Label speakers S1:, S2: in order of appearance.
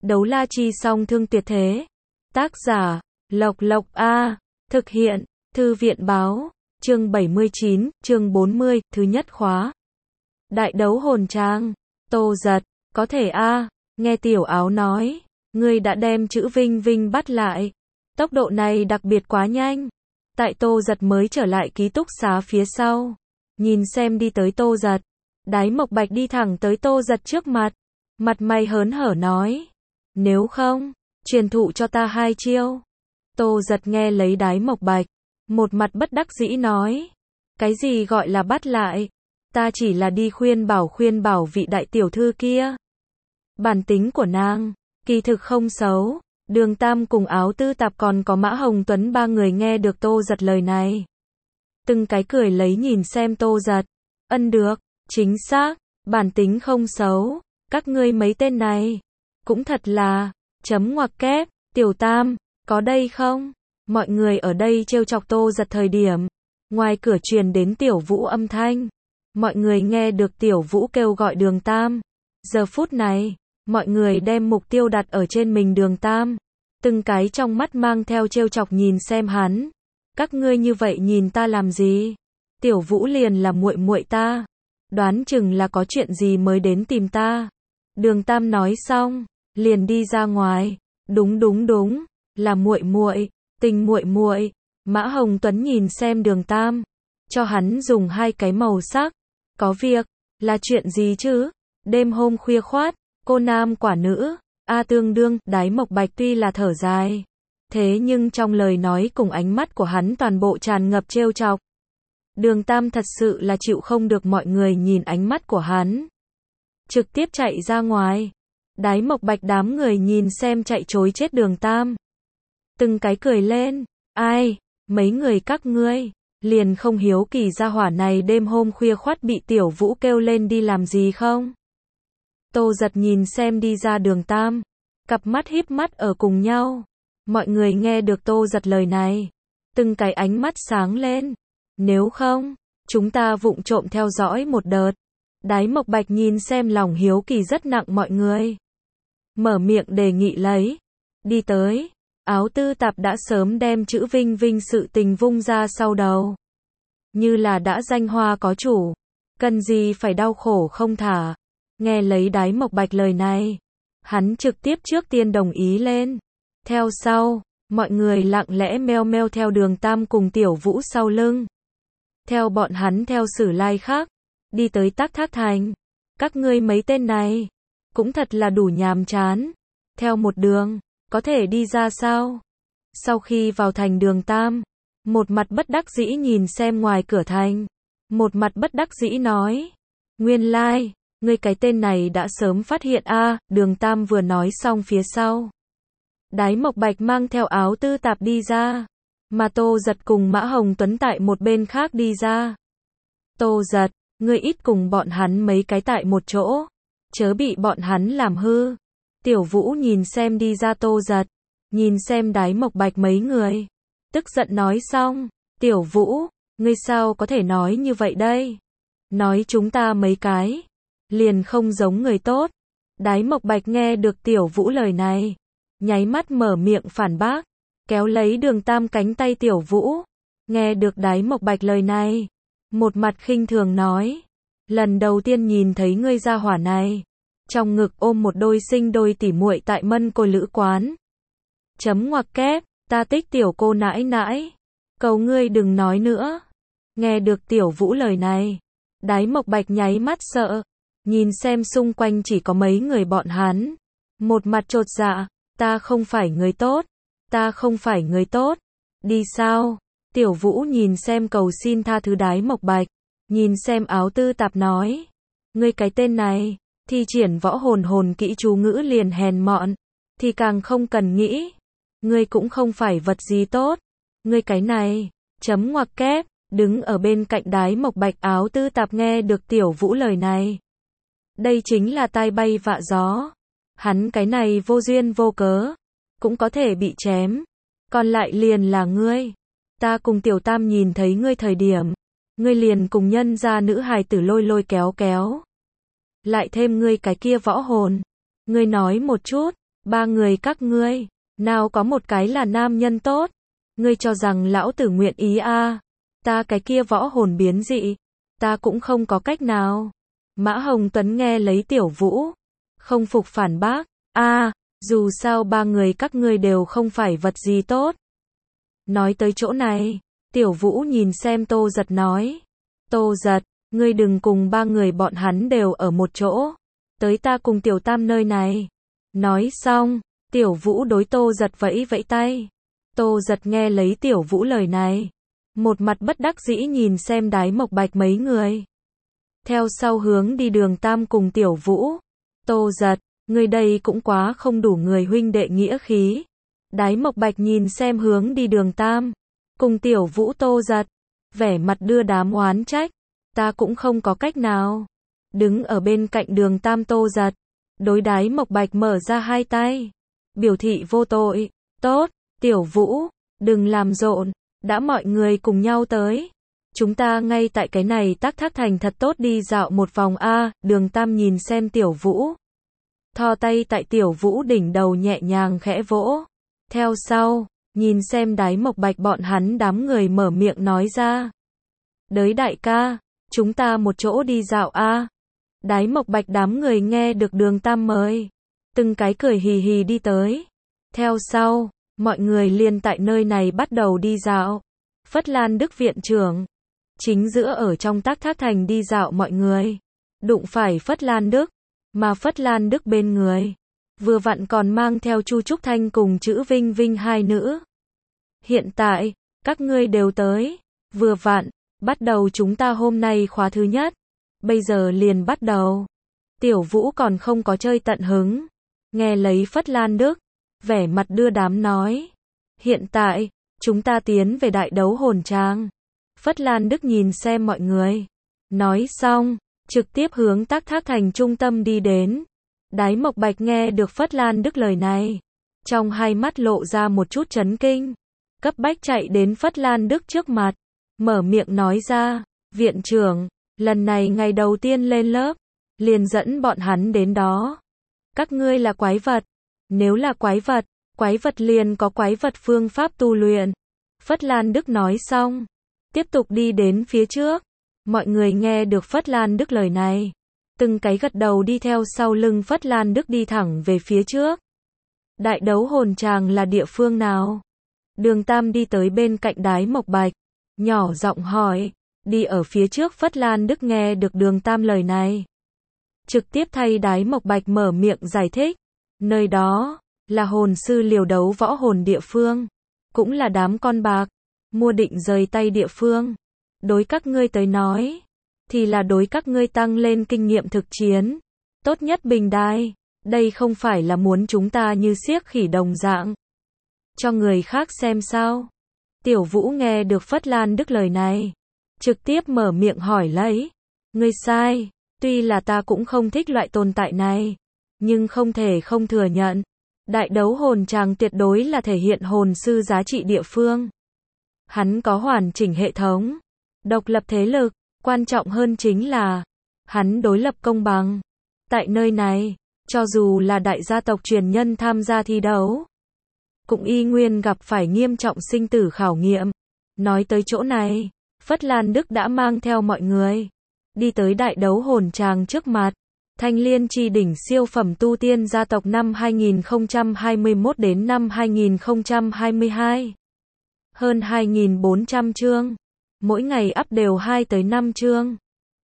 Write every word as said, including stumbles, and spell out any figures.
S1: Đấu la chi song thương tuyệt thế. Tác giả, Lộc Lộc A. Thực hiện, Thư viện báo. Chương bảy mươi chín, chương bốn mươi, thứ nhất khóa. Đại đấu hồn trang. Tô Giật, có thể a, nghe Tiểu Áo nói, ngươi đã đem chữ Vinh Vinh bắt lại. Tốc độ này đặc biệt quá nhanh. Tại Tô Giật mới trở lại ký túc xá phía sau. Nhìn xem đi tới Tô Giật. Đái Mộc Bạch đi thẳng tới Tô Giật trước mặt. Mặt mày hớn hở nói. Nếu không, truyền thụ cho ta hai chiêu. Tô Giật nghe lấy Đái Mộc Bạch. Một mặt bất đắc dĩ nói. Cái gì gọi là bắt lại? Ta chỉ là đi khuyên bảo khuyên bảo vị đại tiểu thư kia. Bản tính của nàng, kỳ thực không xấu. Đường Tam cùng Áo Tư Tạp còn có Mã Hồng Tuấn ba người nghe được Tô Giật lời này. Từng cái cười lấy nhìn xem Tô Giật. Ân được, chính xác, bản tính không xấu. Các ngươi mấy tên này, cũng thật là, chấm ngoặc kép, Tiểu Tam, có đây không? Mọi người ở đây trêu chọc Tô Giật thời điểm. Ngoài cửa truyền đến Tiểu Vũ âm thanh. Mọi người nghe được Tiểu Vũ kêu gọi Đường Tam. Giờ phút này, mọi người đem mục tiêu đặt ở trên mình Đường Tam. Từng cái trong mắt mang theo trêu chọc nhìn xem hắn. Các ngươi như vậy nhìn ta làm gì? Tiểu Vũ liền là muội muội ta. Đoán chừng là có chuyện gì mới đến tìm ta. Đường Tam nói xong, liền đi ra ngoài. Đúng đúng đúng, là muội muội, tình muội muội. Mã Hồng Tuấn nhìn xem Đường Tam, cho hắn dùng hai cái màu sắc. Có việc, là chuyện gì chứ? Đêm hôm khuya khoát, cô nam quả nữ, a tương đương, Đái Mộc Bạch tuy là thở dài. Thế nhưng trong lời nói cùng ánh mắt của hắn toàn bộ tràn ngập trêu chọc. Đường Tam thật sự là chịu không được mọi người nhìn ánh mắt của hắn. Trực tiếp chạy ra ngoài. Đái Mộc Bạch đám người nhìn xem chạy trối chết Đường Tam. Từng cái cười lên. Ai, mấy người các ngươi, liền không hiếu kỳ gia hỏa này đêm hôm khuya khoắt bị Tiểu Vũ kêu lên đi làm gì không? Tô Giật nhìn xem đi ra Đường Tam. Cặp mắt híp mắt ở cùng nhau. Mọi người nghe được Tô Giật lời này. Từng cái ánh mắt sáng lên. Nếu không, chúng ta vụng trộm theo dõi một đợt. Đái Mộc Bạch nhìn xem lòng hiếu kỳ rất nặng mọi người. Mở miệng đề nghị lấy. Đi tới. Áo Tư Tạp đã sớm đem chữ Vinh Vinh sự tình vung ra sau đầu. Như là đã danh hoa có chủ. Cần gì phải đau khổ không thả. Nghe lấy Đái Mộc Bạch lời này. Hắn trực tiếp trước tiên đồng ý lên. Theo sau, mọi người lặng lẽ meo meo theo Đường Tam cùng Tiểu Vũ sau lưng. Theo bọn hắn theo sử lai khác. Đi tới Tắc Thác Thành. Các ngươi mấy tên này, cũng thật là đủ nhàm chán. Theo một đường, có thể đi ra sao? Sau khi vào thành Đường Tam, một mặt bất đắc dĩ nhìn xem ngoài cửa thành. Một mặt bất đắc dĩ nói. Nguyên lai, like, ngươi cái tên này đã sớm phát hiện a. À, Đường Tam vừa nói xong phía sau. Đái Mộc Bạch mang theo Áo Tư Tạp đi ra. Mà Tô Giật cùng Mã Hồng Tuấn tại một bên khác đi ra. Tô Giật, ngươi ít cùng bọn hắn mấy cái tại một chỗ. Chớ bị bọn hắn làm hư. Tiểu Vũ nhìn xem đi ra Tô Giật. Nhìn xem Đái Mộc Bạch mấy người. Tức giận nói xong. Tiểu Vũ, ngươi sao có thể nói như vậy đây? Nói chúng ta mấy cái. Liền không giống người tốt. Đái Mộc Bạch nghe được Tiểu Vũ lời này. Nháy mắt mở miệng phản bác. Kéo lấy Đường Tam cánh tay Tiểu Vũ. Nghe được Đái Mộc Bạch lời này. Một mặt khinh thường nói. Lần đầu tiên nhìn thấy ngươi gia hỏa này. Trong ngực ôm một đôi sinh đôi tỉ muội tại Mân Cô Lữ quán. Chấm ngoặc kép, ta tích Tiểu cô nãi nãi. Cầu ngươi đừng nói nữa. Nghe được Tiểu Vũ lời này. Đái Mộc Bạch nháy mắt sợ. Nhìn xem xung quanh chỉ có mấy người bọn hắn. Một mặt chột dạ. Ta không phải người tốt. Ta không phải người tốt. Đi sao? Tiểu Vũ nhìn xem cầu xin tha thứ Đái Mộc Bạch. Nhìn xem Áo Tư Tạp nói. Ngươi cái tên này, thi triển võ hồn hồn kỹ chú ngữ liền hèn mọn. Thì càng không cần nghĩ. Ngươi cũng không phải vật gì tốt. Ngươi cái này, chấm ngoặc kép, đứng ở bên cạnh Đái Mộc Bạch. Áo Tư Tạp nghe được Tiểu Vũ lời này. Đây chính là tai bay vạ gió. Hắn cái này vô duyên vô cớ. Cũng có thể bị chém. Còn lại liền là ngươi. Ta cùng Tiểu Tam nhìn thấy ngươi thời điểm. Ngươi liền cùng nhân gia nữ hài tử lôi lôi kéo kéo. Lại thêm ngươi cái kia võ hồn. Ngươi nói một chút. Ba người các ngươi, nào có một cái là nam nhân tốt. Ngươi cho rằng lão tử nguyện ý a? À? Ta cái kia võ hồn biến dị, ta cũng không có cách nào. Mã Hồng Tuấn nghe lấy Tiểu Vũ, không phục phản bác, a, à, dù sao ba người các ngươi đều không phải vật gì tốt. Nói tới chỗ này, Tiểu Vũ nhìn xem Tô Giật nói, Tô Giật, ngươi đừng cùng ba người bọn hắn đều ở một chỗ, tới ta cùng Tiểu Tam nơi này. Nói xong, Tiểu Vũ đối Tô Giật vẫy vẫy tay. Tô Giật nghe lấy Tiểu Vũ lời này, một mặt bất đắc dĩ nhìn xem Đái Mộc Bạch mấy người. Theo sau hướng đi Đường Tam cùng Tiểu Vũ. Tô Giật, người đây cũng quá không đủ người huynh đệ nghĩa khí. Đái Mộc Bạch nhìn xem hướng đi Đường Tam cùng Tiểu Vũ. Tô Giật, vẻ mặt đưa đám oán trách, ta cũng không có cách nào. Đứng ở bên cạnh Đường Tam Tô Giật, đối Đái Mộc Bạch mở ra hai tay, biểu thị vô tội. Tốt, Tiểu Vũ, đừng làm rộn, đã mọi người cùng nhau tới. Chúng ta ngay tại cái này Tắc Thác Thành thật tốt đi dạo một vòng a. Đường Tam nhìn xem Tiểu Vũ, thò tay tại Tiểu Vũ đỉnh đầu nhẹ nhàng khẽ vỗ. Theo sau, nhìn xem Đái Mộc Bạch bọn hắn đám người mở miệng nói ra. Đới đại ca, chúng ta một chỗ đi dạo a. Đái Mộc Bạch đám người nghe được Đường Tam mời, từng cái cười hì hì đi tới. Theo sau, mọi người liền tại nơi này bắt đầu đi dạo. Phất Lan Đức viện trưởng, chính giữa ở trong Tắc Thác Thành đi dạo mọi người, đụng phải Phất Lan Đức, mà Phất Lan Đức bên người, vừa vặn còn mang theo Chu Trúc Thanh cùng Chữ Vinh Vinh hai nữ. Hiện tại, các ngươi đều tới, vừa vặn, bắt đầu chúng ta hôm nay khóa thứ nhất, bây giờ liền bắt đầu. Tiểu Vũ còn không có chơi tận hứng, nghe lấy Phất Lan Đức, vẻ mặt đưa đám nói. Hiện tại, chúng ta tiến về đại đấu hồn tràng. Phất Lan Đức nhìn xem mọi người, nói xong, trực tiếp hướng Tắc Thác Thành trung tâm đi đến. Đái Mộc Bạch nghe được Phất Lan Đức lời này, trong hai mắt lộ ra một chút chấn kinh, cấp bách chạy đến Phất Lan Đức trước mặt, mở miệng nói ra, viện trưởng, lần này ngày đầu tiên lên lớp, liền dẫn bọn hắn đến đó. Các ngươi là quái vật, nếu là quái vật, quái vật liền có quái vật phương pháp tu luyện. Phất Lan Đức nói xong, tiếp tục đi đến phía trước. Mọi người nghe được Phất Lan Đức lời này, từng cái gật đầu đi theo sau lưng Phất Lan Đức đi thẳng về phía trước. Đại đấu hồn tràng là địa phương nào? Đường Tam đi tới bên cạnh Đái Mộc Bạch, nhỏ giọng hỏi. Đi ở phía trước. Phất Lan Đức nghe được Đường Tam lời này, trực tiếp thay Đái Mộc Bạch mở miệng giải thích. Nơi đó là hồn sư liều đấu võ hồn địa phương, cũng là đám con bạc mua định rời tay địa phương. Đối các ngươi tới nói, thì là đối các ngươi tăng lên kinh nghiệm thực chiến tốt nhất bình đài. Đây không phải là muốn chúng ta như xiếc khỉ đồng dạng cho người khác xem sao? Tiểu Vũ nghe được Phất Lan Đức lời này, trực tiếp mở miệng hỏi lấy. Ngươi sai, tuy là ta cũng không thích loại tồn tại này, nhưng không thể không thừa nhận, đại đấu hồn tràng tuyệt đối là thể hiện hồn sư giá trị địa phương. Hắn có hoàn chỉnh hệ thống, độc lập thế lực, quan trọng hơn chính là hắn đối lập công bằng. Tại nơi này, cho dù là đại gia tộc truyền nhân tham gia thi đấu, cũng y nguyên gặp phải nghiêm trọng sinh tử khảo nghiệm. Nói tới chỗ này, Phất Lan Đức đã mang theo mọi người đi tới đại đấu hồn tràng trước mặt. Thanh Liên Chi đỉnh siêu phẩm tu tiên gia tộc năm hai nghìn không trăm hai mươi mốt đến năm hai nghìn không trăm hai mươi hai. Hơn hai nghìn bốn trăm chương, mỗi ngày up đều hai tới năm chương.